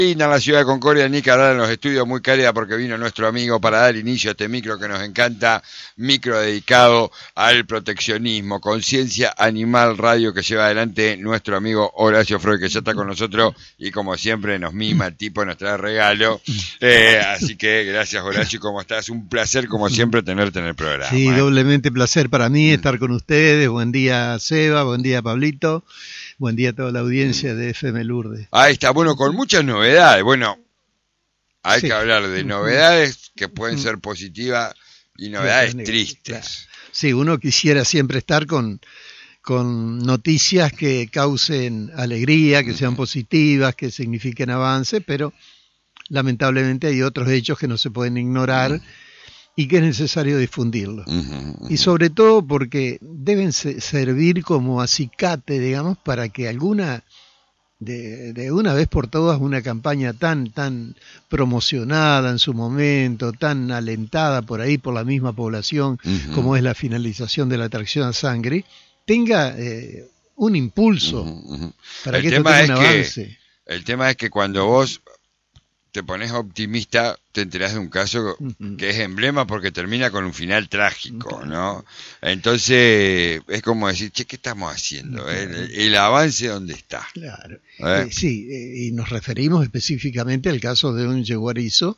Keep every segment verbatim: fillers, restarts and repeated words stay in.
Linda la ciudad de Concordia, Nicaragua, en los estudios, muy cálida porque vino nuestro amigo para dar inicio a este micro que nos encanta, micro dedicado al proteccionismo, Conciencia Animal Radio, que lleva adelante nuestro amigo Horacio Freud, que ya está con nosotros y como siempre nos mima el tipo, nos trae regalo, eh, así que gracias Horacio, ¿cómo estás? Un placer como siempre tenerte en el programa. Sí, ¿eh? Doblemente placer para mí estar con ustedes, buen día Seba, buen día Pablito. Buen día a toda la audiencia de F M Lourdes. Ahí está, bueno, con muchas novedades. Bueno, hay sí. que hablar de novedades que pueden ser positivas y novedades Claro, tristes. claro. Sí, uno quisiera siempre estar con, con noticias que causen alegría, que sean positivas, que signifiquen avance, pero lamentablemente hay otros hechos que no se pueden ignorar y que es necesario difundirlo. Uh-huh, uh-huh. Y sobre todo porque deben se- servir como acicate, digamos, para que alguna, de, de una vez por todas, una campaña tan, tan promocionada en su momento, tan alentada por ahí por la misma población, uh-huh. como es la finalización de la atracción a sangre, tenga eh, un impulso uh-huh, uh-huh. para el que tema esto tenga un es avance. Que, el tema es que cuando vos te pones optimista, te enterás de un caso que es emblema porque termina con un final trágico, ¿no? Entonces, es como decir, che, ¿qué estamos haciendo? El, el avance, ¿dónde está? Claro. ¿Eh? Eh, sí, eh, y nos referimos específicamente al caso de un yeguarizo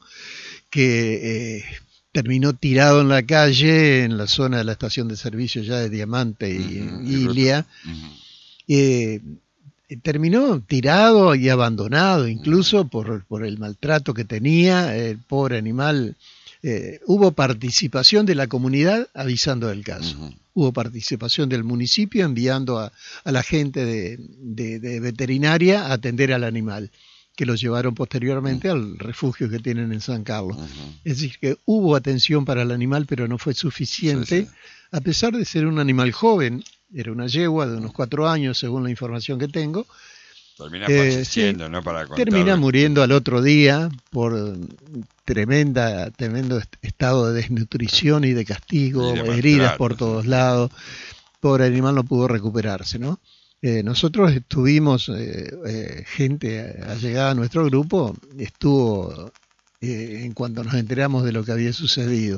que eh, terminó tirado en la calle, en la zona de la estación de servicio ya de Diamante y uh-huh, Ilia. Uh-huh. Eh, terminó tirado y abandonado incluso por, por el maltrato que tenía el pobre animal. Eh, hubo participación de la comunidad avisando del caso, uh-huh. hubo participación del municipio enviando a, a la gente de, de, de veterinaria a atender al animal, que lo llevaron posteriormente uh-huh. al refugio que tienen en San Carlos. Uh-huh. Es decir, que hubo atención para el animal, pero no fue suficiente, sí, sí. a pesar de ser un animal joven. Era una yegua de unos cuatro años, según la información que tengo. Termina falleciendo, eh, sí, ¿no? Para contar. Termina muriendo al otro día por tremenda, tremendo estado de desnutrición y de castigo, y de heridas por todos lados. Pobre animal no pudo recuperarse, ¿no? Eh, nosotros estuvimos, eh, eh, gente allegada a nuestro grupo, estuvo eh, en cuanto nos enteramos de lo que había sucedido.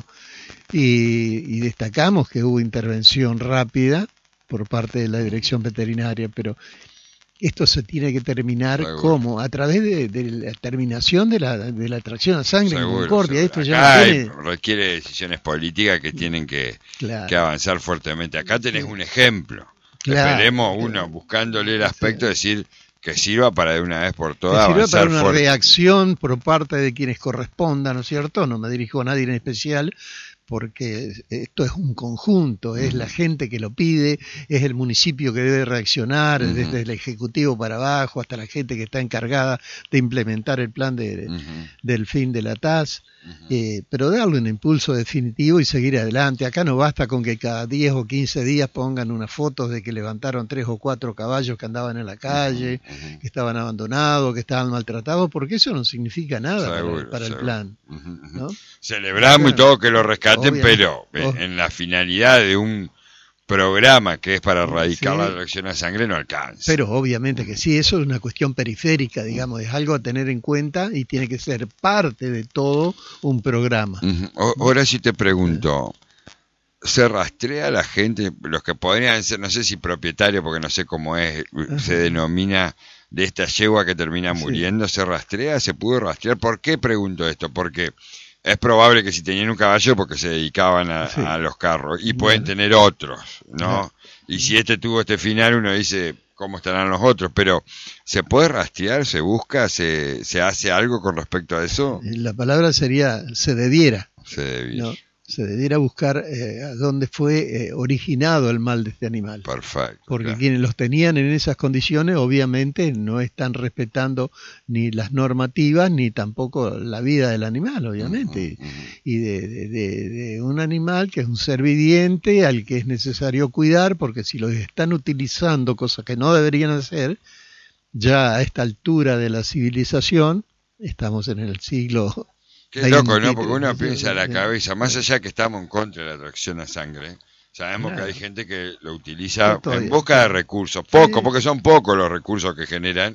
Y, y destacamos que hubo intervención rápida por parte de la dirección veterinaria, pero esto se tiene que terminar seguro. ¿Cómo? A través de, de la terminación de la, de la atracción a sangre seguro, en Concordia. Esto Acá ya no tiene... requiere decisiones políticas que tienen que, claro. que avanzar fuertemente. Acá tenés un ejemplo. Claro. Esperemos uno, buscándole el aspecto, sí. decir que sirva para de una vez por todas que sirva avanzar para una fuerte. Reacción por parte de quienes correspondan, ¿no es cierto? No me dirijo a nadie en especial, porque esto es un conjunto, es uh-huh. la gente que lo pide, es el municipio que debe reaccionar, uh-huh. desde el ejecutivo para abajo hasta la gente que está encargada de implementar el plan de, uh-huh. del fin de la T A S, uh-huh. eh, pero darle un impulso definitivo y seguir adelante. Acá no basta con que cada diez o quince días pongan unas fotos de que levantaron tres o cuatro caballos que andaban en la calle, uh-huh. que estaban abandonados, que estaban maltratados, porque eso no significa nada seguro, para, para el plan. Uh-huh. ¿no? Celebramos y todo que lo rescatamos. Pero oh. en la finalidad de un programa que es para erradicar sí. la reacción a sangre no alcanza. Pero obviamente que sí, eso es una cuestión periférica, digamos, es algo a tener en cuenta y tiene que ser parte de todo un programa. Uh-huh. Ahora sí te pregunto, ¿se rastrea a la gente, los que podrían ser, no sé si propietarios, porque no sé cómo es, uh-huh. se denomina, de esta yegua que termina muriendo, sí. ¿se rastrea? ¿Se pudo rastrear? ¿Por qué pregunto esto? Porque es probable que si tenían un caballo porque se dedicaban a, sí. a los carros y pueden bueno. tener otros, ¿no? Bueno. Y si este tuvo este final, uno dice, ¿cómo estarán los otros? Pero, ¿se puede rastrear? ¿Se busca? ¿Se, se hace algo con respecto a eso? La palabra sería, se debiera. Se debiera. ¿no? Se debiera buscar eh, a dónde fue eh, originado el mal de este animal. Perfecto. Porque claro. quienes los tenían en esas condiciones obviamente no están respetando ni las normativas ni tampoco la vida del animal, obviamente. Uh-huh, uh-huh. Y de, de, de, de un animal que es un ser viviente al que es necesario cuidar, porque si los están utilizando, cosas que no deberían hacer, ya a esta altura de la civilización, estamos en el siglo... Qué loco, ¿no? Porque uno piensa a la cabeza, más allá que estamos en contra de la atracción a sangre, sabemos claro. que hay gente que lo utiliza en busca de recursos, poco, sí. porque son pocos los recursos que generan,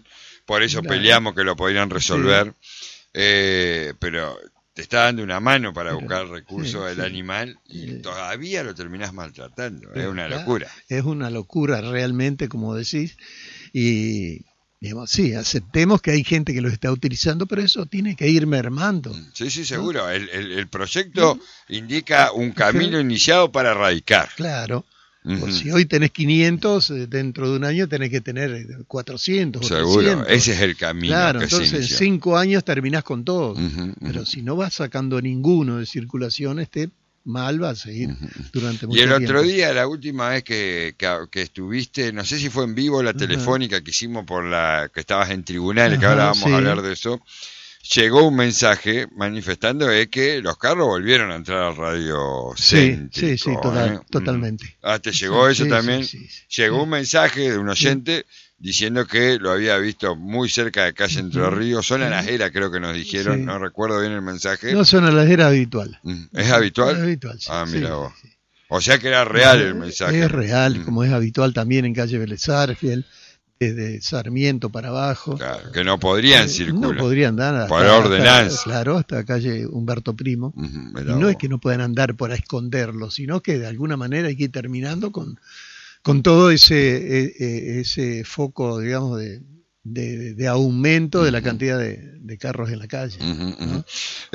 por eso claro. peleamos que lo podrían resolver, sí. eh, pero te está dando una mano para pero, buscar el recurso sí, del sí. animal y sí. todavía lo terminás maltratando, pero, es una claro, locura. Es una locura realmente, como decís, y... Digamos, sí, aceptemos que hay gente que lo está utilizando, pero eso tiene que ir mermando. Sí, sí, seguro. ¿No? El, el, el proyecto ¿Sí? indica un camino ¿Sí? iniciado para erradicar. Claro. Uh-huh. Pues si hoy tenés quinientos, dentro de un año tenés que tener cuatrocientos. Seguro, trescientos. Ese es el camino. Claro, que entonces se en cinco años terminás con todo. Uh-huh, uh-huh. Pero si no vas sacando ninguno de circulación, este mal va a seguir uh-huh. durante mucho tiempo. Y el tiempo. otro día, la última vez que, que, que estuviste, no sé si fue en vivo la uh-huh. telefónica que hicimos por la que estabas en tribunales, uh-huh, que ahora vamos sí. a hablar de eso, llegó un mensaje manifestando de que los carros volvieron a entrar al radio céntrico. Sí, sí, sí, total, ¿eh? totalmente. Ah, ¿te llegó sí, eso sí, también? Sí, sí, sí. Llegó un mensaje de un oyente sí. diciendo que lo había visto muy cerca de calle Entre uh-huh. Ríos, zona Najera creo que nos dijeron, sí. no recuerdo bien el mensaje. No, zona Najera habitual. ¿Es habitual? Es habitual, sí. Ah, mira sí, vos. Sí. O sea que era real el mensaje. Es real, mm. como es habitual también en calle Vélez Sarsfield, desde Sarmiento para abajo. Claro, que no podrían eh, circular. No podrían andar. Por hasta, ordenanza. Hasta, claro, hasta calle Humberto Primo. Uh-huh, y no vos. Es que no puedan andar por esconderlo, sino que de alguna manera hay que ir terminando con, con todo ese, eh, ese foco, digamos, de, de, de aumento uh-huh. de la cantidad de, de carros en la calle. Uh-huh, uh-huh. ¿No?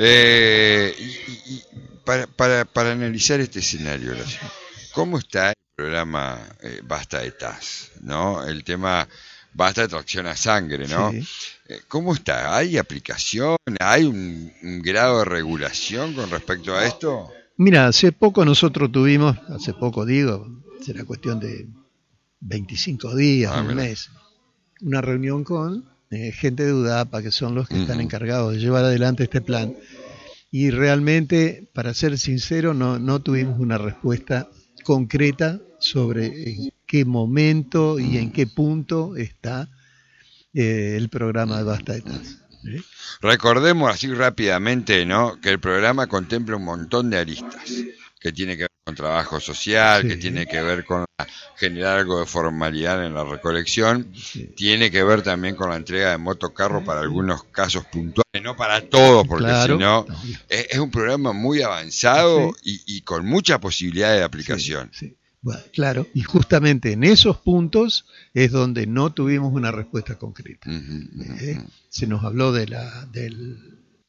Eh, y, y para, para, para analizar este escenario, ¿cómo está el programa eh, Basta de Taz, ¿no? El tema Basta de Tracción a Sangre, ¿no? Sí. Eh, ¿Cómo está? ¿Hay aplicación? ¿Hay un, un grado de regulación con respecto a esto? Mira, hace poco nosotros tuvimos, hace poco digo, será cuestión de veinticinco días, ah, un mira. mes, una reunión con eh, gente de UDAPA, que son los que uh-huh. están encargados de llevar adelante este plan. Y realmente, para ser sincero, no, no tuvimos una respuesta concreta sobre en qué momento y en qué punto está eh, el programa de Basta de Taz. ¿Eh? Recordemos así rápidamente, ¿no?, que el programa contempla un montón de aristas, que tiene que ver con trabajo social, sí. que tiene que ver con generar algo de formalidad en la recolección, sí. tiene que ver también con la entrega de motocarro para algunos casos puntuales, no para todos, porque claro. si no, es, es un programa muy avanzado sí. y, y con mucha posibilidad de aplicación. Sí, sí. Bueno, claro, y justamente en esos puntos es donde no tuvimos una respuesta concreta. Uh-huh, uh-huh. ¿Eh? Se nos habló de la, del,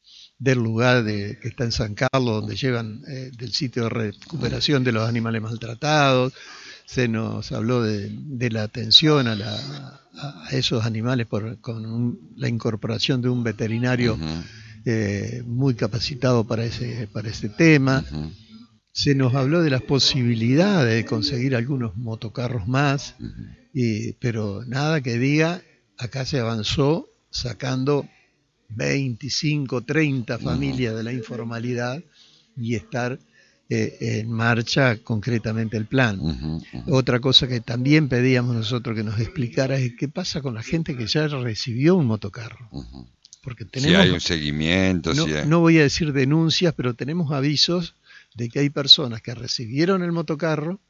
del lugar de, que está en San Carlos, donde llevan eh, del sitio de recuperación de los animales maltratados. Se nos habló de, de la atención a, la, a esos animales por, con un, la incorporación de un veterinario uh-huh. eh, muy capacitado para ese, para ese tema. Uh-huh. Se nos habló de las posibilidades de conseguir algunos motocarros más, uh-huh. y, pero nada que diga, acá se avanzó sacando veinticinco, treinta familias uh-huh. de la informalidad y estar eh, en marcha concretamente el plan. Uh-huh, uh-huh. Otra cosa que también pedíamos nosotros que nos explicara es qué pasa con la gente que ya recibió un motocarro. Uh-huh. Porque tenemos, si hay un seguimiento. No, si hay... no voy a decir denuncias, pero tenemos avisos de que hay personas que recibieron el motocarro,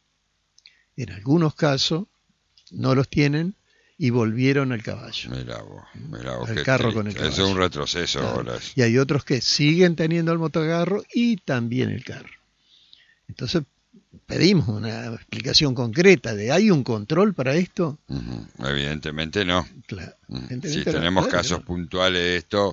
en algunos casos no los tienen y volvieron al caballo. Mirá vos, mirá vos, al carro con el caballo. Eso es un retroceso claro. ahora. Y hay otros que siguen teniendo el motocarro y también el carro. Entonces pedimos una explicación concreta de ¿hay un control para esto? Uh-huh. Evidentemente no. Claro. Uh-huh. Evidentemente si no. tenemos Claro, casos no. puntuales de esto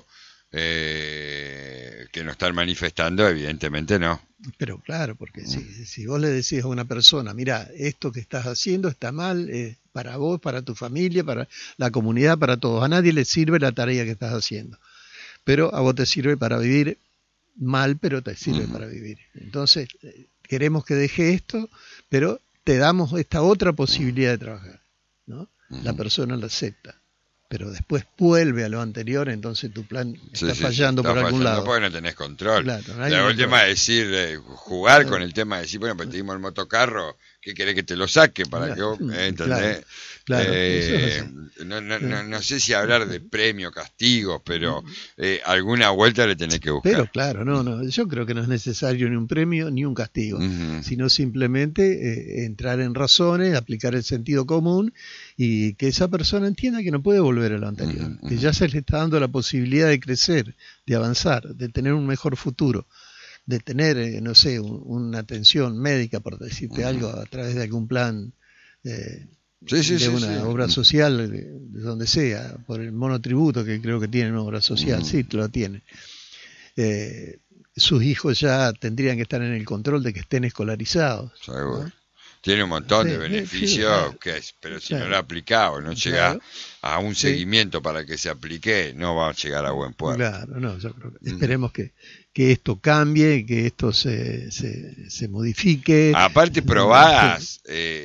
eh, que nos están manifestando, evidentemente no. Pero claro, porque uh-huh. si, si vos le decís a una persona, mira, esto que estás haciendo está mal, eh, para vos, para tu familia, para la comunidad, para todos, a nadie le sirve la tarea que estás haciendo, pero a vos te sirve para vivir mal, pero te sirve uh-huh. para vivir. Entonces, eh, queremos que deje esto, pero te damos esta otra posibilidad de trabajar, ¿no? Uh-huh. La persona la acepta, pero después vuelve a lo anterior, entonces tu plan está sí, sí, fallando sí, está por algún fallando lado. Porque no tenés control. Claro, no la última es decir, eh, jugar claro. con el tema de decir, bueno, pues te dimos el motocarro, ¿qué querés que te lo saque? Para claro, que vos, ¿entendés? Claro, claro, Eh, no, no, no, no sé si hablar de premio, castigo, pero eh, alguna vuelta le tenés que buscar. Pero claro, no, no, yo creo que no es necesario ni un premio ni un castigo, Uh-huh. sino simplemente eh, entrar en razones, aplicar el sentido común y que esa persona entienda que no puede volver a lo anterior, Uh-huh. que ya se le está dando la posibilidad de crecer, de avanzar, de tener un mejor futuro, de tener, eh, no sé, un, una atención médica, por decirte uh-huh. algo, a través de algún plan eh, sí, sí, de sí, una sí. obra social, de, de donde sea, por el monotributo que creo que tiene una obra social, uh-huh. sí, lo tiene. Eh, sus hijos ya tendrían que estar en el control de que estén escolarizados. Seguro. ¿No? Tiene un montón sí, de beneficios, sí, claro, que es, pero si claro, no lo ha aplicado, no llega claro, a un seguimiento sí. para que se aplique, no va a llegar a buen puerto. Claro, no, yo creo que esperemos que, que esto cambie, que esto se, se, se modifique. Aparte probás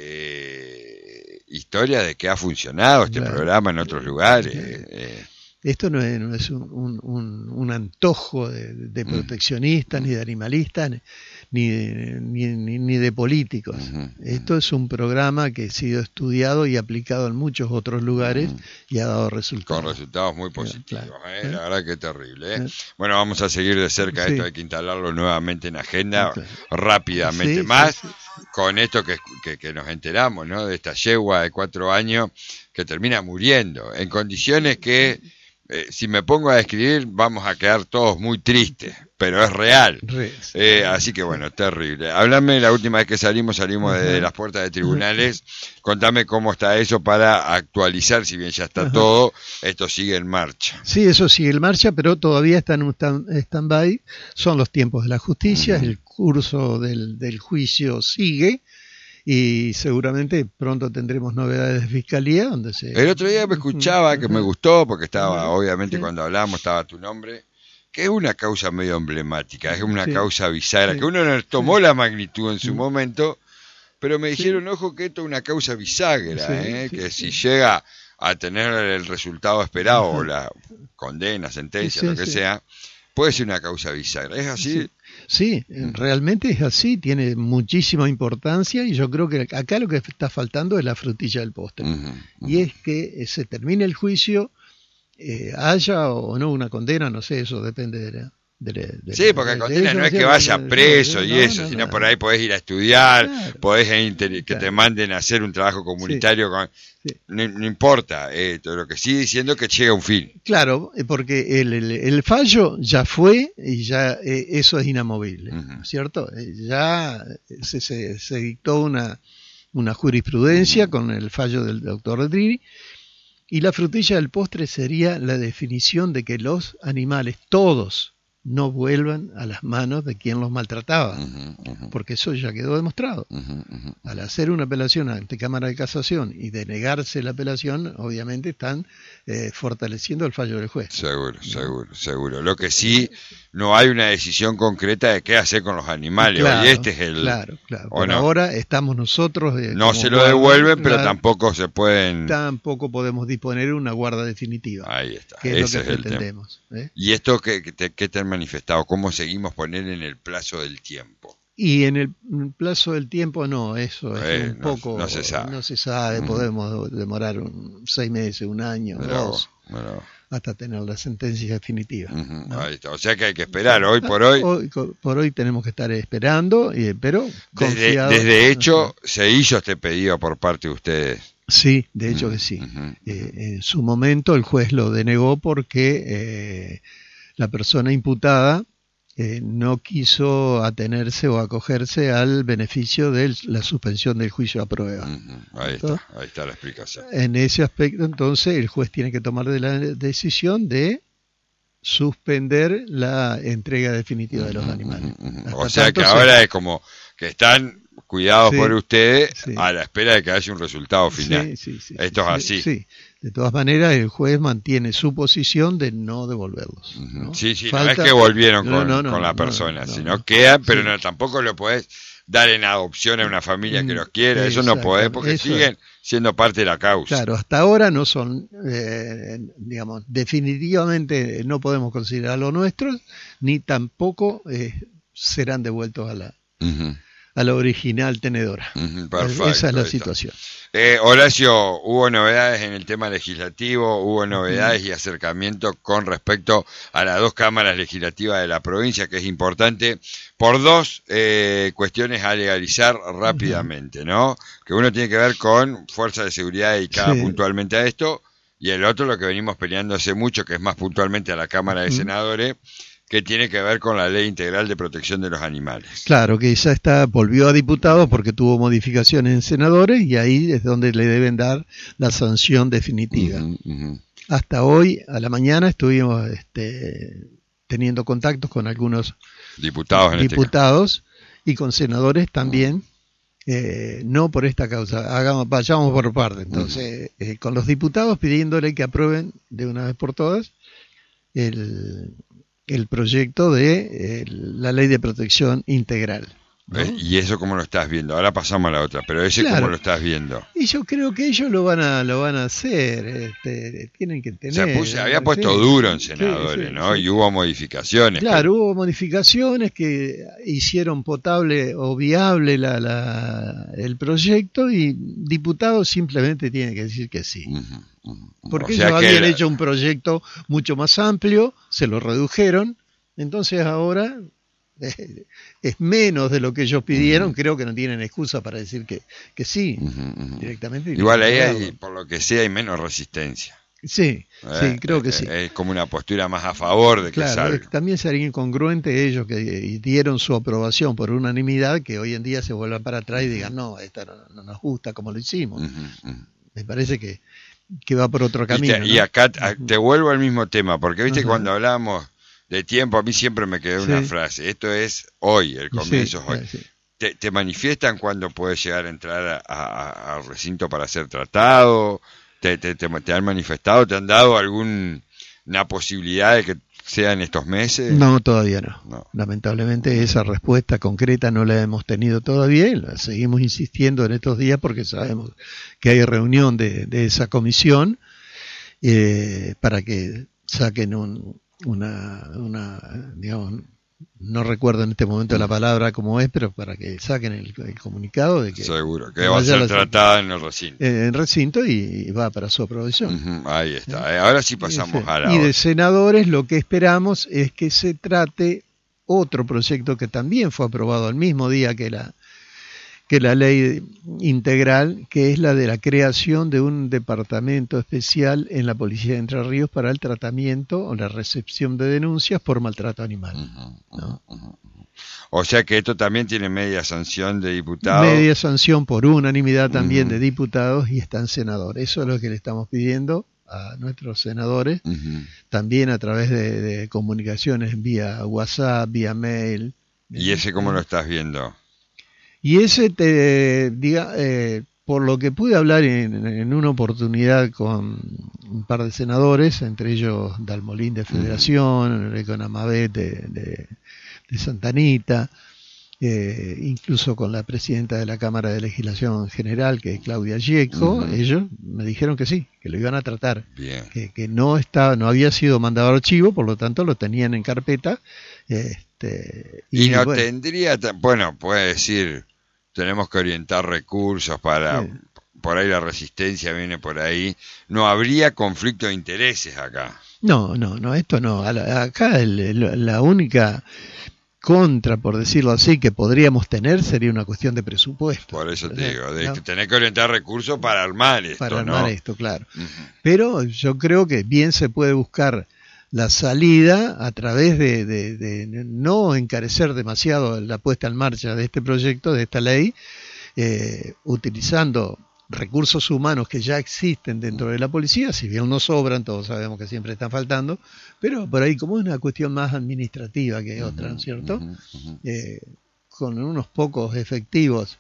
eh, historias de que ha funcionado este claro. programa en otros lugares. Eh, eh. Esto no es, no es un, un, un antojo de, de proteccionistas, mm. ni de animalistas, ni de, ni, ni, ni de políticos. Uh-huh. Esto es un programa que ha sido estudiado y aplicado en muchos otros lugares uh-huh. y ha dado resultados. Con resultados muy positivos. Claro. ¿eh? ¿Eh? La verdad que es terrible. ¿eh? ¿Eh? Bueno, vamos a seguir de cerca sí. esto, hay que instalarlo nuevamente en agenda claro. rápidamente. Sí, Más sí, sí. con esto que, que, que nos enteramos, ¿no? De esta yegua de cuatro años que termina muriendo en condiciones que... Eh, si me pongo a describir, vamos a quedar todos muy tristes, pero es real. Eh, así que bueno, terrible. Háblame, la última vez que salimos, salimos desde las puertas de tribunales. Contame cómo está eso para actualizar, si bien ya está Ajá. todo, esto sigue en marcha. Sí, eso sigue en marcha, pero todavía está en un stand-by. Son los tiempos de la justicia, uh-huh. el curso del, del juicio sigue. Y seguramente pronto tendremos novedades de fiscalía donde se... El otro día me escuchaba, que me gustó, porque estaba, obviamente sí. cuando hablamos estaba tu nombre, que es una causa medio emblemática, es una sí. causa bisagra, sí. que uno no tomó sí. la magnitud en su sí. momento, pero me dijeron, sí. ojo, que esto es una causa bisagra, sí, ¿eh? sí, que sí. si llega a tener el resultado esperado, o la condena, sentencia, sí, lo que sí. sea, puede ser una causa bisagra. ¿Es así? Sí. Sí, realmente es así, tiene muchísima importancia y yo creo que acá lo que está faltando es la frutilla del postre. Uh-huh, uh-huh. Y es que se termine el juicio, eh, haya o no una condena, no sé, eso depende de la... De la de sí, porque la condena no es que vaya preso no, no, y eso, no, sino por ahí podés ir a estudiar, claro, podés inter- que claro. te manden a hacer un trabajo comunitario, sí, con, sí. No, no importa, eh, todo lo que sí diciendo que llegue a un fin. Claro, porque el, el, el fallo ya fue y ya eh, eso es inamovible, uh-huh. ¿cierto? Eh, ya se, se, se dictó una, una jurisprudencia uh-huh. con el fallo del doctor Redrini y la frutilla del postre sería la definición de que los animales, todos, no vuelvan a las manos de quien los maltrataba, uh-huh, uh-huh. porque eso ya quedó demostrado. Uh-huh, uh-huh. Al hacer una apelación ante Cámara de Casación y denegarse la apelación, obviamente están eh, fortaleciendo el fallo del juez. Seguro, ¿no? seguro, seguro. Lo que sí, no hay una decisión concreta de qué hacer con los animales. Claro, y este es el... Claro, claro. Por no? ahora estamos nosotros... Eh, no se lo devuelven, guarda, pero la, tampoco se pueden... Tampoco podemos disponer de una guarda definitiva. Ahí está. Que es Ese lo que es pretendemos. ¿eh? ¿Y esto qué, qué, qué te han manifestado? ¿Cómo seguimos poniendo en el plazo del tiempo? Y en el plazo del tiempo no, eso es eh, un no, poco... No se sabe. No se sabe, mm. podemos demorar un, seis meses, un año, pero, dos, pero... hasta tener la sentencia definitiva. Uh-huh, ¿no? Ahí está. O sea que hay que esperar, hoy por hoy... Hoy por hoy tenemos que estar esperando, pero desde, desde hecho se hizo este pedido por parte de ustedes. Sí, de hecho uh-huh, que sí. Uh-huh. Eh, en su momento el juez lo denegó porque eh, la persona imputada eh, no quiso atenerse o acogerse al beneficio de la suspensión del juicio a prueba. Uh-huh. Ahí está, ahí está la explicación. En ese aspecto, entonces, el juez tiene que tomar de la decisión de suspender la entrega definitiva uh-huh, de los animales. Uh-huh. O sea que ahora se... es como que están cuidados sí, por ustedes sí. a la espera de que haya un resultado final. Sí, sí, sí, Esto sí, es así. Sí. De todas maneras, el juez mantiene su posición de no devolverlos. ¿no? Sí, sí, Falta... no es que volvieron no, con, no, no, con la no, persona, no, no, sino no. quedan, pero sí. no, tampoco lo podés dar en adopción a una familia que los quiera. Eso no podés porque Eso siguen siendo parte de la causa. Claro, hasta ahora no son, eh, digamos, definitivamente no podemos considerar los nuestros, ni tampoco eh, serán devueltos a la... Uh-huh. a la original tenedora. Uh-huh, perfecto, esa es la está. situación. Eh, Horacio, hubo novedades en el tema legislativo, hubo novedades y acercamiento con respecto a las dos cámaras legislativas de la provincia, que es importante, por dos eh, cuestiones a legalizar rápidamente, ¿no? Que uno tiene que ver con fuerzas de seguridad dedicada sí. puntualmente a esto, y el otro lo que venimos peleando hace mucho, que es más puntualmente a la Cámara de Senadores, que tiene que ver con la Ley Integral de Protección de los Animales. Claro, que ya está, volvió a diputados porque tuvo modificaciones en senadores y ahí es donde le deben dar la sanción definitiva. Uh-huh, uh-huh. Hasta hoy, a la mañana, estuvimos este, teniendo contactos con algunos diputados, en diputados este y con senadores también, uh-huh. eh, no por esta causa, hagamos, vayamos por parte. Entonces, uh-huh. eh, con los diputados pidiéndole que aprueben de una vez por todas el... el proyecto de eh, la Ley de Protección Integral, ¿no? ¿Y eso cómo lo estás viendo? Ahora pasamos a la otra, pero ese claro. ¿Cómo lo estás viendo? Y yo creo que ellos lo van a lo van a hacer, este, tienen que tener... Se puse, había puesto sí, duro en senadores, sí, sí, ¿no? Sí. Y hubo modificaciones. Claro, pero... hubo modificaciones que hicieron potable o viable la, la, el proyecto y diputados simplemente tienen que decir que sí. Uh-huh, uh-huh. Porque o sea ellos habían la... hecho un proyecto mucho más amplio, se lo redujeron, entonces ahora... es menos de lo que ellos pidieron, uh-huh. creo que no tienen excusa para decir que, que sí, uh-huh, uh-huh. directamente. Igual ahí, hay, por lo que sea, hay menos resistencia. Sí, eh, sí, creo que eh, sí. Es como una postura más a favor de que claro, salga. También sería incongruente ellos que dieron su aprobación por unanimidad, que hoy en día se vuelvan para atrás y digan, no, esta no, no nos gusta como lo hicimos. Uh-huh, uh-huh. Me parece que, que va por otro camino. Y, te, ¿no? y acá te vuelvo al mismo tema, porque viste uh-huh. cuando hablamos de tiempo, a mí siempre me quedó una sí. frase, esto es hoy, el comienzo sí, es hoy. Sí. Te, ¿Te manifiestan cuando puedes llegar a entrar al recinto para ser tratado? ¿Te, te, te, ¿Te han manifestado? ¿Te han dado alguna posibilidad de que sea en estos meses? No, todavía no. no. Lamentablemente esa respuesta concreta no la hemos tenido todavía y la seguimos insistiendo en estos días porque sabemos que hay reunión de, de esa comisión eh, para que saquen un... una, una digamos, no recuerdo en este momento la palabra como es, pero para que saquen el, el comunicado de que seguro que va a ser tratada en el recinto en el recinto y, y va para su aprobación. Uh-huh, ahí está. ¿Eh? Ahora sí pasamos sí. a la y otra. de senadores lo que esperamos es que se trate otro proyecto que también fue aprobado al mismo día que la que la ley integral, que es la de la creación de un departamento especial en la Policía de Entre Ríos para el tratamiento o la recepción de denuncias por maltrato animal. Uh-huh, ¿no? uh-huh. O sea que esto también tiene media sanción de diputados. Media sanción por unanimidad también uh-huh. de diputados y están senadores. Eso es lo que le estamos pidiendo a nuestros senadores, uh-huh. también a través de, de comunicaciones vía WhatsApp, vía mail. ¿Y ese cómo lo estás viendo? Y ese, te diga, eh, por lo que pude hablar en, en una oportunidad con un par de senadores, entre ellos Dalmolín de Federación, uh-huh. con Amabet de, de, de Santa Anita, eh, incluso con la presidenta de la Cámara de Legislación General, que es Claudia Gieco, uh-huh. ellos me dijeron que sí, que lo iban a tratar, Bien. que, que no estaba, no había sido mandado a archivo, por lo tanto lo tenían en carpeta. Este, y, y no bueno, tendría, bueno, puede decir, tenemos que orientar recursos para, sí. por ahí la resistencia viene por ahí, no habría conflicto de intereses acá. No, no, no, esto no, acá el, el, la única contra, por decirlo así, que podríamos tener sería una cuestión de presupuesto. Por eso te digo, de ¿no? tener que orientar recursos para armar esto, Para armar ¿no? esto, claro. Uh-huh. Pero yo creo que bien se puede buscar la salida a través de, de, de no encarecer demasiado la puesta en marcha de este proyecto, de esta ley, eh, utilizando recursos humanos que ya existen dentro de la policía, si bien no sobran, todos sabemos que siempre están faltando, pero por ahí como es una cuestión más administrativa que otra, ¿no es cierto? Uh-huh, uh-huh. Eh, con unos pocos efectivos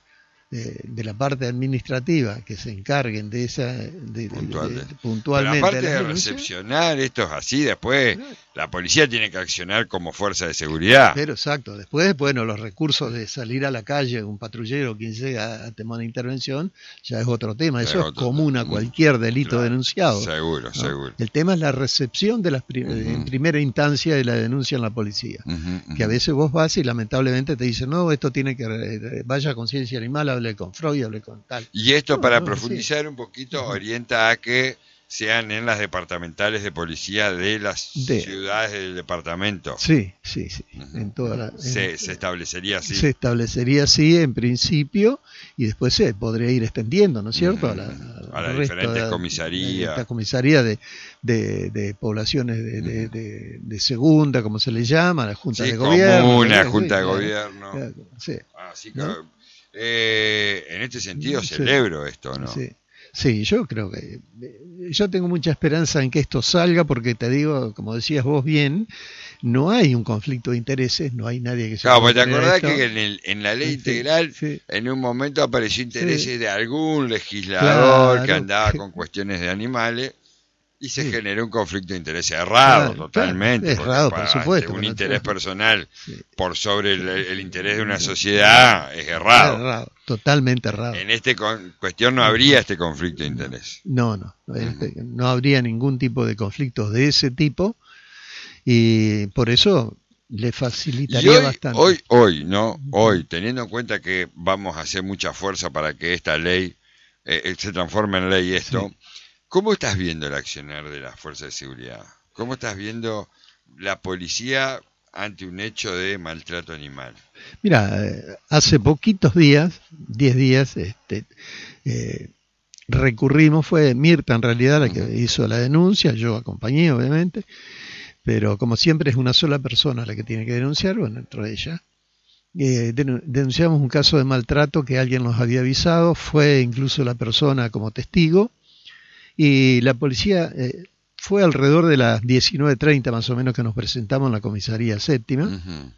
de, de la parte administrativa que se encarguen de esa de, de, Puntual. de, de, puntualmente. Pero aparte de, de recepcionar estos así, después la policía tiene que accionar como fuerza de seguridad. Pero exacto, después, bueno, los recursos de salir a la calle, un patrullero, quien sea a tomar una intervención, ya es otro tema. Eso es, es común a cualquier delito claro, denunciado. Seguro, ¿no? Seguro. El tema es la recepción de las prim uh-huh. en primera instancia de la denuncia en la policía. Uh-huh, uh-huh. Que a veces vos vas y lamentablemente te dicen, no, esto tiene que, vaya a conciencia animal, hable con Freud, hable con tal. Y esto, no, para no, profundizar sí. un poquito, orienta a que sean en las departamentales de policía de las de, ciudades del departamento. Sí, sí, sí. Uh-huh. En toda la, en, se, se establecería así. Se establecería así en principio y después se podría ir extendiendo, ¿no es cierto? Uh-huh. A, la, a, a las diferentes comisarías. Las comisarías de, de, de poblaciones de, uh-huh. de, de, de segunda, como se le llama, la Junta sí, de Gobierno. Una sí, Junta sí, de Gobierno. Sí. Así que, ¿no? eh, en este sentido sí. celebro esto, ¿no? Sí. Sí, yo creo que yo tengo mucha esperanza en que esto salga porque te digo, como decías vos bien, no hay un conflicto de intereses, no hay nadie que se... Claro, pues te acordás que en, el, en la ley sí, integral sí. en un momento apareció intereses sí. de algún legislador claro, que andaba con cuestiones de animales y se sí. generó un conflicto de intereses errado, claro, totalmente. Claro, errado, por supuesto. Un interés personal sí. por sobre el, el interés de una sociedad es errado. errado. Totalmente errado. En esta cuestión no habría este conflicto de interés. No, no. Este, uh-huh. No habría ningún tipo de conflictos de ese tipo y por eso le facilitaría hoy, bastante. Hoy, hoy, ¿no? Hoy, teniendo en cuenta que vamos a hacer mucha fuerza para que esta ley eh, se transforme en ley esto, sí. ¿Cómo estás viendo el accionar de las fuerzas de seguridad? ¿Cómo estás viendo la policía ante un hecho de maltrato animal? Mira, hace poquitos días, diez días, este, eh, recurrimos, fue Mirta en realidad la que uh-huh. hizo la denuncia, yo acompañé obviamente, pero como siempre es una sola persona la que tiene que denunciar, bueno, dentro de ella. Eh, denunciamos un caso de maltrato que alguien nos había avisado, fue incluso la persona como testigo, y la policía... Eh, fue alrededor de las diecinueve treinta más o menos que nos presentamos en la comisaría séptima. Uh-huh.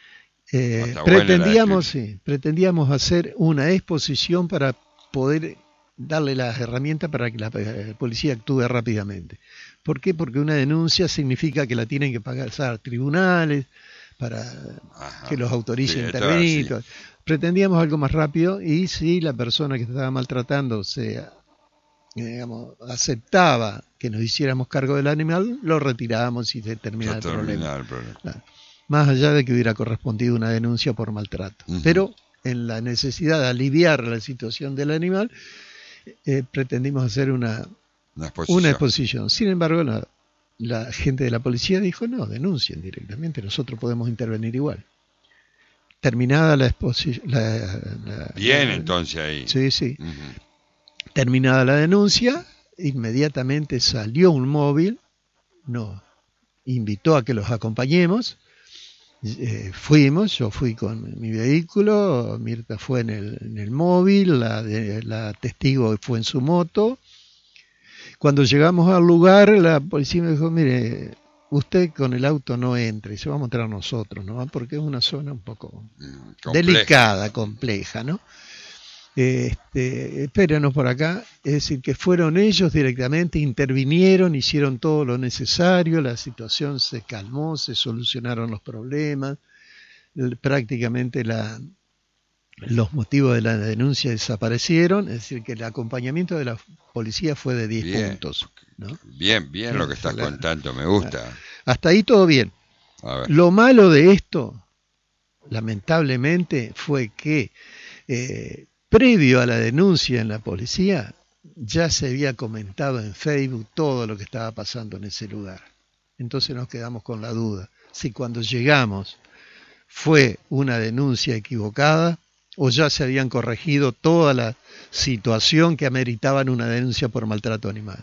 Eh, pretendíamos, sí, pretendíamos hacer una exposición para poder darle las herramientas para que la, la policía actúe rápidamente. ¿Por qué? Porque una denuncia significa que la tienen que pasar tribunales para Ajá. que los autoricen a intervenir. Sí. Pretendíamos algo más rápido y si la persona que estaba maltratando se digamos, aceptaba que nos hiciéramos cargo del animal, lo retirábamos y se terminaba el problema. el problema. Claro. Más allá de que hubiera correspondido una denuncia por maltrato. Uh-huh. Pero en la necesidad de aliviar la situación del animal, eh, pretendimos hacer una, una, exposición. una exposición. Sin embargo, la, la gente de la policía dijo, no, denuncien directamente, nosotros podemos intervenir igual. Terminada la exposición... Bien, la, entonces ahí. Sí, sí. Uh-huh. Terminada la denuncia, inmediatamente salió un móvil, nos invitó a que los acompañemos, eh, fuimos, yo fui con mi vehículo, Mirta fue en el, en el móvil, la, de, la testigo fue en su moto. Cuando llegamos al lugar, la policía me dijo, mire, usted con el auto no entre, y se va a mostrar a nosotros, ¿no? Porque es una zona un poco compleja. delicada, compleja, ¿no? Este, espérenos por acá, es decir, que fueron ellos directamente, intervinieron, hicieron todo lo necesario, la situación se calmó, se solucionaron los problemas, prácticamente la, los motivos de la denuncia desaparecieron, es decir, que el acompañamiento de la policía fue de diez bien, puntos. ¿No? Bien, bien sí, lo que estás la, contando, me gusta. Hasta ahí todo bien. A ver. Lo malo de esto, lamentablemente, fue que eh, previo a la denuncia en la policía, ya se había comentado en Facebook todo lo que estaba pasando en ese lugar. Entonces nos quedamos con la duda, si cuando llegamos fue una denuncia equivocada o ya se habían corregido toda la situación que ameritaban una denuncia por maltrato animal.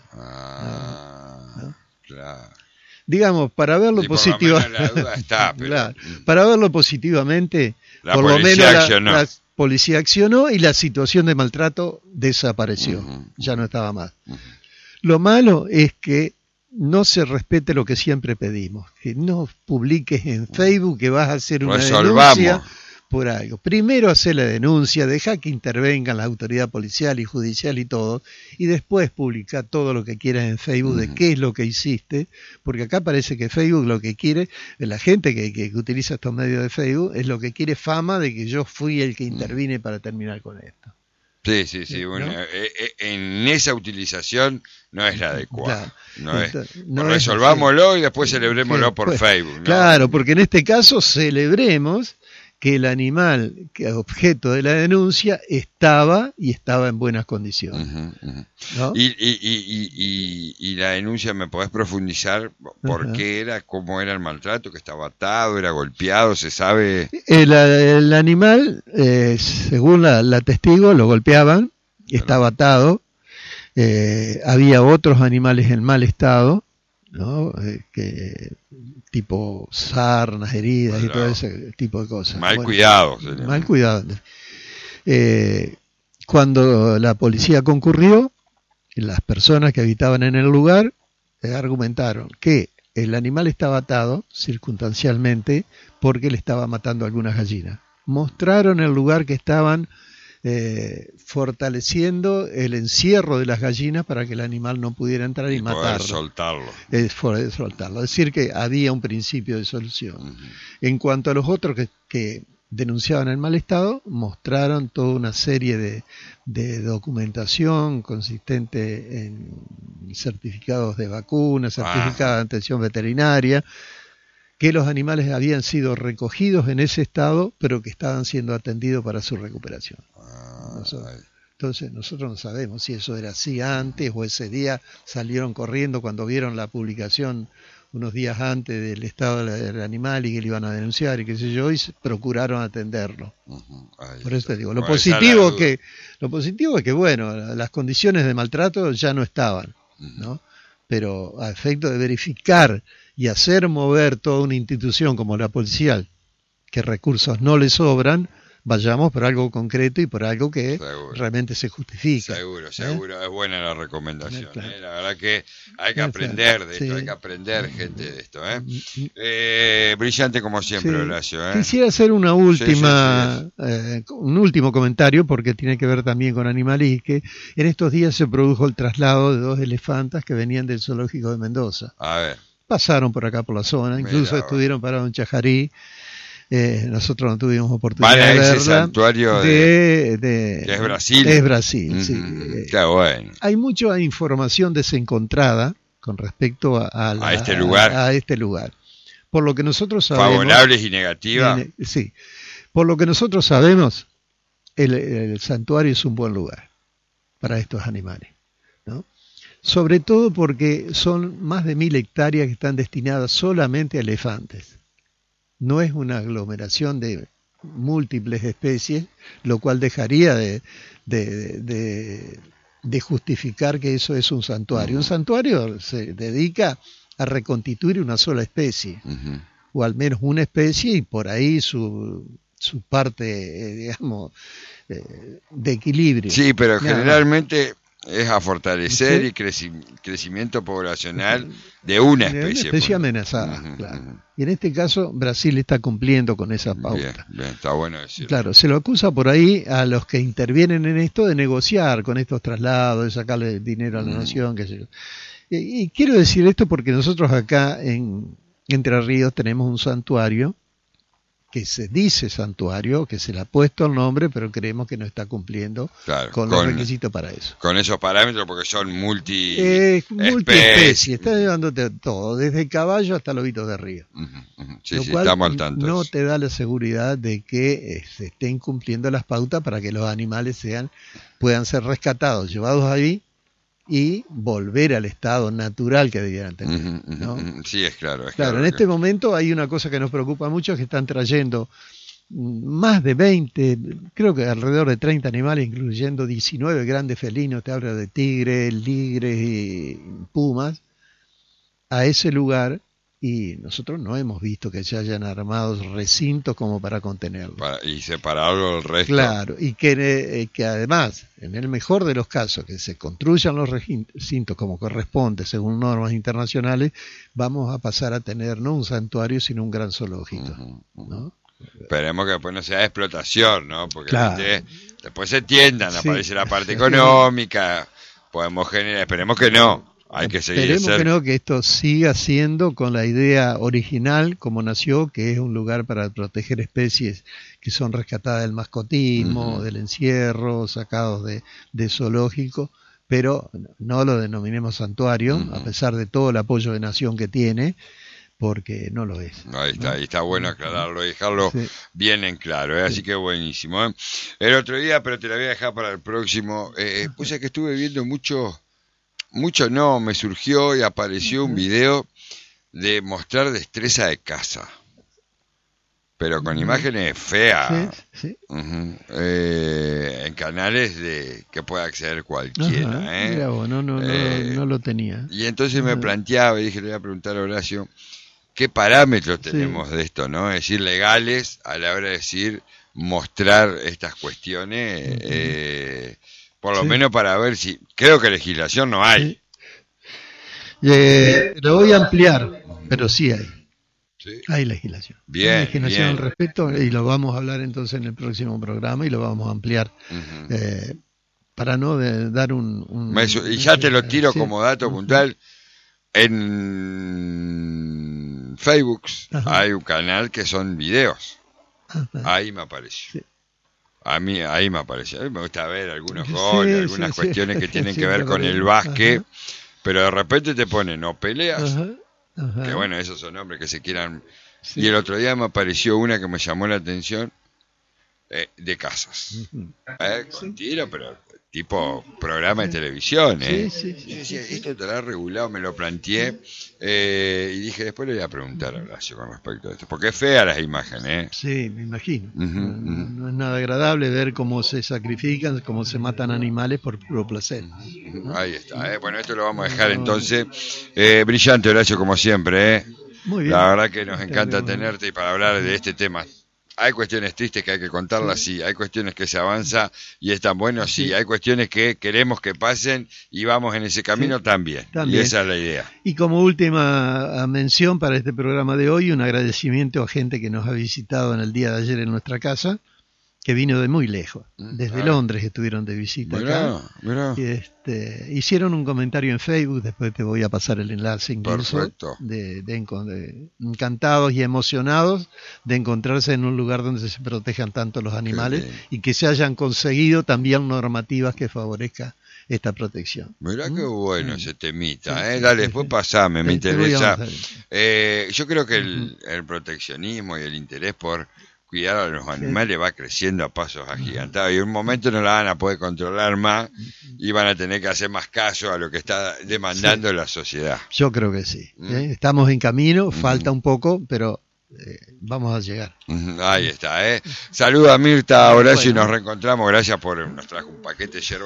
Ah, ¿no? Claro. Digamos, para verlo positivamente, pero... claro, para verlo positivamente, la por lo menos la, la policía accionó y la situación de maltrato desapareció, uh-huh. ya no estaba más. Uh-huh. Lo malo es que no se respete lo que siempre pedimos, que no publiques en Facebook que vas a hacer una Resolvamos. denuncia por algo. Primero hacer la denuncia, dejar que intervengan la autoridad policial y judicial y todo, y después publicar todo lo que quieras en Facebook de qué es lo que hiciste, porque acá parece que Facebook lo que quiere, la gente que, que, que utiliza estos medios de Facebook, es lo que quiere fama de que yo fui el que intervine para terminar con esto. Sí, sí, sí. Bueno, ¿no? eh, eh, en esa utilización no es la adecuada. Claro. No Entonces, es, no resolvámoslo es, y después celebrémoslo por pues, Facebook. ¿no? Claro, porque en este caso celebremos que el animal que es objeto de la denuncia estaba y estaba en buenas condiciones. Uh-huh, uh-huh. ¿No? Y, y, y, y, y la denuncia, ¿me podés profundizar por uh-huh. qué era, cómo era el maltrato? ¿Que estaba atado, era golpeado, se sabe? El, el animal, eh, según la, la testigo, lo golpeaban, estaba atado, eh, había otros animales en mal estado, ¿no? Eh, que tipo sarnas, heridas bueno, y todo ese tipo de cosas. Mal bueno, cuidado. Mal cuidado. Eh, cuando la policía concurrió, las personas que habitaban en el lugar eh, argumentaron que el animal estaba atado circunstancialmente porque le estaba matando algunas gallinas. Mostraron el lugar que estaban Eh, fortaleciendo el encierro de las gallinas para que el animal no pudiera entrar y, y matarlo. Poder soltarlo. Es poder soltarlo. Es decir, que había un principio de solución. Uh-huh. En cuanto a los otros que, que denunciaban el mal estado, mostraron toda una serie de, de documentación consistente en certificados de vacunas, certificados de atención veterinaria, que los animales habían sido recogidos en ese estado, pero que estaban siendo atendidos para su recuperación. Nosotros, entonces nosotros no sabemos si eso era así antes o ese día salieron corriendo cuando vieron la publicación unos días antes del estado del animal y que le iban a denunciar y qué sé yo, y procuraron atenderlo. Uh-huh. Ay, Por eso te digo, lo positivo es que, lo positivo es que bueno, las condiciones de maltrato ya no estaban, uh-huh. ¿no? Pero a efecto de verificar y hacer mover toda una institución como la policial, que recursos no le sobran, vayamos por algo concreto y por algo que seguro. realmente se justifica. Seguro, seguro, ¿eh? Es buena la recomendación. Claro. ¿eh? La verdad que hay que aprender de esto, sí. hay que aprender gente de esto. ¿eh? Eh, brillante como siempre, sí. Horacio. ¿eh? Quisiera hacer una última, sí, sí, sí. Eh, un último comentario porque tiene que ver también con animales, que en estos días se produjo el traslado de dos elefantas que venían del zoológico de Mendoza. A ver. Pasaron por acá por la zona, incluso Mira, estuvieron parados en Chajarí. Eh, nosotros no tuvimos oportunidad Para de ese verla. santuario de, de, de, que es Brasil. Es Brasil, mm-hmm. sí. Qué bueno. Hay mucha información desencontrada con respecto a, a, la, a este lugar. A, a este lugar. Por lo que nosotros sabemos. Favorables y negativas. En, sí. Por lo que nosotros sabemos, el, el santuario es un buen lugar para estos animales, ¿no? Sobre todo porque son más de mil hectáreas que están destinadas solamente a elefantes. No es una aglomeración de múltiples especies, lo cual dejaría de, de, de, de justificar que eso es un santuario. Un santuario se dedica a reconstituir una sola especie, uh-huh. o al menos una especie, y por ahí su, su parte, eh, digamos, eh, de equilibrio. Sí, pero Nada generalmente... Más. Es a fortalecer ¿Sí? y creci- crecimiento poblacional de una especie. De una especie amenazada, uh-huh, claro. Uh-huh. Y en este caso Brasil está cumpliendo con esa pauta. Bien, bien, está bueno decirlo. Claro, se lo acusa por ahí a los que intervienen en esto de negociar con estos traslados, de sacarle dinero a la uh-huh. nación, qué sé yo. Y, y quiero decir esto porque nosotros acá en Entre Ríos tenemos un santuario que se dice santuario, que se le ha puesto el nombre, pero creemos que no está cumpliendo claro, con, con los requisitos para eso. Con esos parámetros, porque son multi eh, multiespecies, está llevándote todo, desde el caballo hasta lobitos de río. Uh-huh, uh-huh. Sí, lo sí, cual estamos al tanto. No te da la seguridad de que eh, se estén cumpliendo las pautas para que los animales sean puedan ser rescatados, llevados ahí y volver al estado natural que debieran tener, uh-huh, ¿no? Uh-huh. Sí, es claro. Es claro, claro en que... este momento hay una cosa que nos preocupa mucho, que están trayendo más de veinte, creo que alrededor de treinta animales, incluyendo diecinueve grandes felinos, te hablo de tigres, ligres y pumas, a ese lugar, y nosotros no hemos visto que se hayan armado recintos como para contenerlo. Para, y separarlo del resto. Claro, y que, eh, que además, en el mejor de los casos, que se construyan los recintos como corresponde, según normas internacionales, vamos a pasar a tener no un santuario, sino un gran zoológico, uh-huh, uh-huh. ¿no? Esperemos que después no sea explotación, ¿no? Porque Claro. ¿viste? Después se tiendan, Sí. aparece la parte económica, podemos generar, esperemos que no, hay que seguir Esperemos cerca. que no, que esto siga siendo con la idea original como nació, que es un lugar para proteger especies que son rescatadas del mascotismo, Ujú. del encierro, sacados de, de zoológico, pero no lo denominemos santuario, Ujú. a pesar de todo el apoyo de nación que tiene, porque no lo es. Ahí está, ahí está bueno aclararlo y dejarlo Sí. bien en claro, ¿eh? Así que buenísimo. ¿eh? El otro día, pero te la voy a dejar para el próximo, eh, puse que estuve viendo mucho, mucho no, me surgió y apareció un video de mostrar destreza de caza, pero con imágenes feas, Sí, sí. ujú, eh, en canales de que pueda acceder cualquiera. Ajá, ¿eh? mira vos, no, no, no, Eh, no lo tenía. Y entonces me Ajá. planteaba y dije, le voy a preguntar a Horacio, ¿qué parámetros Sí. tenemos de esto, no? Es decir, legales a la hora de decir, mostrar estas cuestiones, eh, por lo Sí. menos para ver si, creo que legislación no hay. Sí. Eh, lo voy a ampliar, pero sí hay. ¿Sí? Hay legislación. Bien, hay legislación bien. al respecto y lo vamos a hablar entonces en el próximo programa y lo vamos a ampliar Ujú. eh, para no de- dar un, un- Me su- y ya te lo tiro sí. como dato Ujú. puntual. En Facebook Ajá. hay un canal que son videos. Ajá. Ahí me apareció. Sí. A mí, ahí me apareció. A mí me gusta ver algunos Sí, goles, sí, algunas sí. cuestiones que tienen Sí, que ver te con el aparece. básquet, Ajá. pero de repente te ponen o peleas, Ajá. Ajá. que bueno, esos son hombres que se quieran. Sí. Y el otro día me apareció una que me llamó la atención, eh, de casas. Ujú. Eh, con tiro, pero tipo programa de televisión. Eh. Sí, sí, sí, Y yo decía, sí, sí. esto estará regulado, me lo planteé. Eh, y dije, después le voy a preguntar a Horacio con respecto a esto, porque es fea las imágenes. Eh. Sí, me imagino. Ujú, no, ujú. no- no es nada agradable ver cómo se sacrifican, cómo se matan animales por puro placer. ¿no? Ahí está, ¿eh? Bueno, esto lo vamos a dejar entonces. Eh, brillante, Horacio, como siempre. ¿eh? Muy bien. La verdad que nos encanta Tenemos- tenerte y para hablar de este tema. Hay cuestiones tristes que hay que contarlas, sí. Hay cuestiones que se avanza y están buenos, sí. Sí. Hay cuestiones que queremos que pasen y vamos en ese camino Sí, también. también. Y esa es la idea. Y como última mención para este programa de hoy, un agradecimiento a gente que nos ha visitado en el día de ayer en nuestra casa, que vino de muy lejos. Desde Ah. Londres estuvieron de visita Mirá, acá. mirá. Y, este, hicieron un comentario en Facebook, después te voy a pasar el enlace incluso, Perfecto. de, de enco- de- encantados y emocionados de encontrarse en un lugar donde se protejan tanto los animales bien. y que se hayan conseguido también normativas que favorezcan esta protección. Mirá ¿Mm? qué bueno Mm. ese temita. Sí, ¿eh? sí, Dale, sí, después sí. pasame, me Eh, te voy a interesa. mandar. Eh, yo creo que el, el proteccionismo y el interés por cuidar a los animales va creciendo a pasos agigantados y en un momento no la van a poder controlar más y van a tener que hacer más caso a lo que está demandando Sí. la sociedad. Yo creo que sí. Mm. ¿eh? Estamos en camino, Mm. falta un poco, pero eh, vamos a llegar. Ujú, ahí está, ¿eh? Saluda a Mirta, Horacio, y Bueno. nos reencontramos. Gracias por nos trajo un paquete de yerba